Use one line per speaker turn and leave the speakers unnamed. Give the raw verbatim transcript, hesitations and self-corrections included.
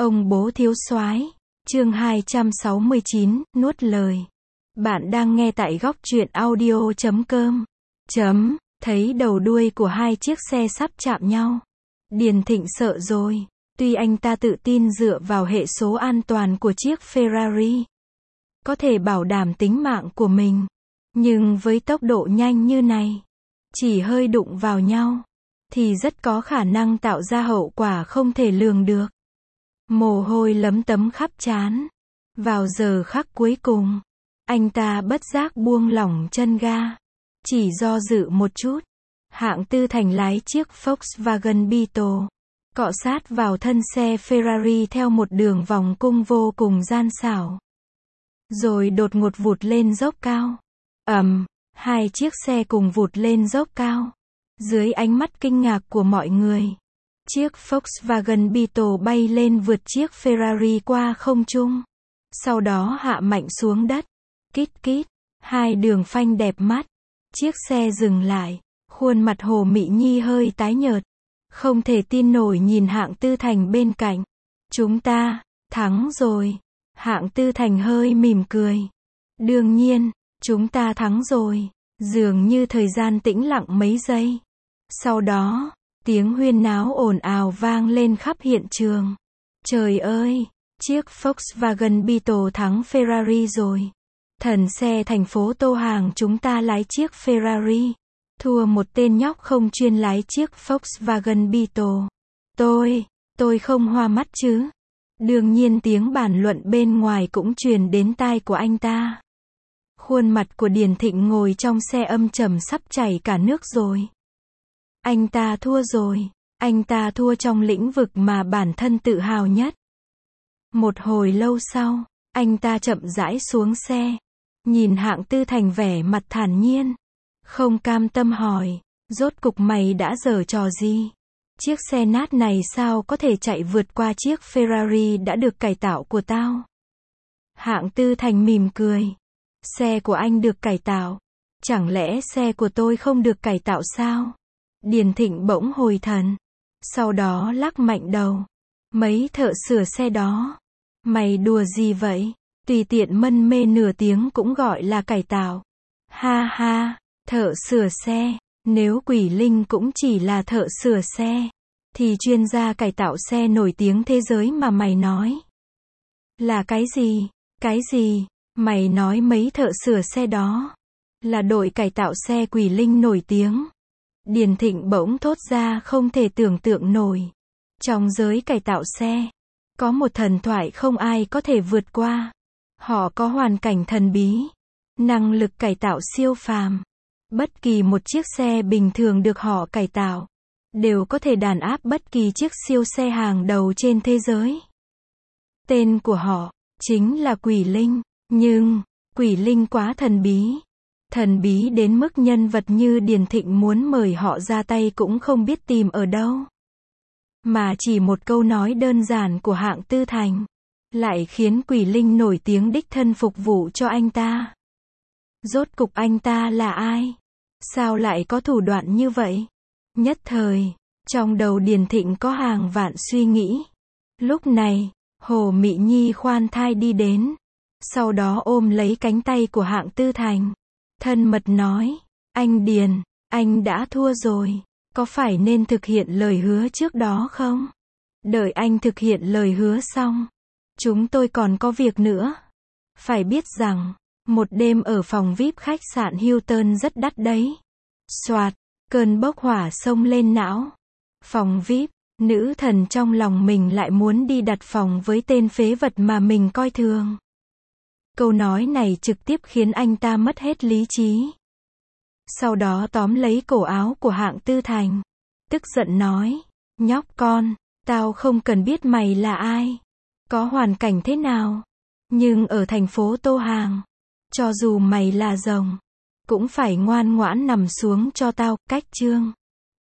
Ông bố thiếu soái, chương hai trăm sáu mươi chín, nuốt lời. Bạn đang nghe tại góc truyện audio chấm com. Chấm, thấy đầu đuôi của hai chiếc xe sắp chạm nhau. Điền Thịnh sợ rồi. Tuy anh ta tự tin dựa vào hệ số an toàn của chiếc Ferrari, có thể bảo đảm tính mạng của mình. Nhưng với tốc độ nhanh như này, chỉ hơi đụng vào nhau, thì rất có khả năng tạo ra hậu quả không thể lường được. Mồ hôi lấm tấm khắp trán. Vào giờ khắc cuối cùng, anh ta bất giác buông lỏng chân ga. Chỉ do dự một chút, Hạng Tư Thành lái chiếc Volkswagen Beetle, cọ sát vào thân xe Ferrari theo một đường vòng cung vô cùng gian xảo. Rồi đột ngột vụt lên dốc cao. Ầm, hai chiếc xe cùng vụt lên dốc cao. Dưới ánh mắt kinh ngạc của mọi người, chiếc Volkswagen Beetle bay lên vượt chiếc Ferrari qua không trung. Sau đó hạ mạnh xuống đất. Kít kít, hai đường phanh đẹp mắt. Chiếc xe dừng lại. Khuôn mặt Hồ Mị Nhi hơi tái nhợt. Không thể tin nổi nhìn Hạng Tư Thành bên cạnh. Chúng ta, thắng rồi. Hạng Tư Thành hơi mỉm cười. Đương nhiên, chúng ta thắng rồi. Dường như thời gian tĩnh lặng mấy giây. Sau đó, tiếng huyên náo ồn ào vang lên khắp hiện trường. Trời ơi, chiếc Volkswagen Beetle thắng Ferrari rồi. Thần xe thành phố Tô Hàng chúng ta lái chiếc Ferrari, thua một tên nhóc không chuyên lái chiếc Volkswagen Beetle. Tôi, tôi không hoa mắt chứ. Đương nhiên tiếng bàn luận bên ngoài cũng truyền đến tai của anh ta. Khuôn mặt của Điền Thịnh ngồi trong xe âm trầm sắp chảy cả nước rồi. Anh ta thua rồi. Anh ta thua trong lĩnh vực mà bản thân tự hào nhất. Một hồi lâu sau, anh ta chậm rãi xuống xe. Nhìn Hạng Tư Thành vẻ mặt thản nhiên. Không cam tâm hỏi, rốt cục mày đã giở trò gì? Chiếc xe nát này sao có thể chạy vượt qua chiếc Ferrari đã được cải tạo của tao? Hạng Tư Thành mỉm cười. Xe của anh được cải tạo. Chẳng lẽ xe của tôi không được cải tạo sao? Điền Thịnh bỗng hồi thần. Sau đó lắc mạnh đầu. Mấy thợ sửa xe đó. Mày đùa gì vậy? Tùy tiện mân mê nửa tiếng cũng gọi là cải tạo. Ha ha, thợ sửa xe. Nếu Quỷ Linh cũng chỉ là thợ sửa xe, thì chuyên gia cải tạo xe nổi tiếng thế giới mà mày nói là cái gì? Cái gì? Mày nói mấy thợ sửa xe đó là đội cải tạo xe Quỷ Linh nổi tiếng. Điền Thịnh bỗng thốt ra không thể tưởng tượng nổi. Trong giới cải tạo xe, có một thần thoại không ai có thể vượt qua. Họ có hoàn cảnh thần bí, năng lực cải tạo siêu phàm. Bất kỳ một chiếc xe bình thường được họ cải tạo, đều có thể đàn áp bất kỳ chiếc siêu xe hàng đầu trên thế giới. Tên của họ, chính là Quỷ Linh. Nhưng, Quỷ Linh quá thần bí. Thần bí đến mức nhân vật như Điền Thịnh muốn mời họ ra tay cũng không biết tìm ở đâu. Mà chỉ một câu nói đơn giản của Hạng Tư Thành, lại khiến Quỷ Linh nổi tiếng đích thân phục vụ cho anh ta. Rốt cục anh ta là ai? Sao lại có thủ đoạn như vậy? Nhất thời, trong đầu Điền Thịnh có hàng vạn suy nghĩ. Lúc này, Hồ Mị Nhi khoan thai đi đến. Sau đó ôm lấy cánh tay của Hạng Tư Thành. Thân mật nói, anh Điền, anh đã thua rồi. Có phải nên thực hiện lời hứa trước đó không? Đợi anh thực hiện lời hứa xong, chúng tôi còn có việc nữa. Phải biết rằng, một đêm ở phòng vi ai pi khách sạn Hilton rất đắt đấy. Soạt, cơn bốc hỏa xông lên não. Phòng vi ai pi, nữ thần trong lòng mình lại muốn đi đặt phòng với tên phế vật mà mình coi thường. Câu nói này trực tiếp khiến anh ta mất hết lý trí. Sau đó tóm lấy cổ áo của Hạng Tư Thành. Tức giận nói, nhóc con, tao không cần biết mày là ai, có hoàn cảnh thế nào. Nhưng ở thành phố Tô Hàng, cho dù mày là rồng, cũng phải ngoan ngoãn nằm xuống cho tao, cách chương.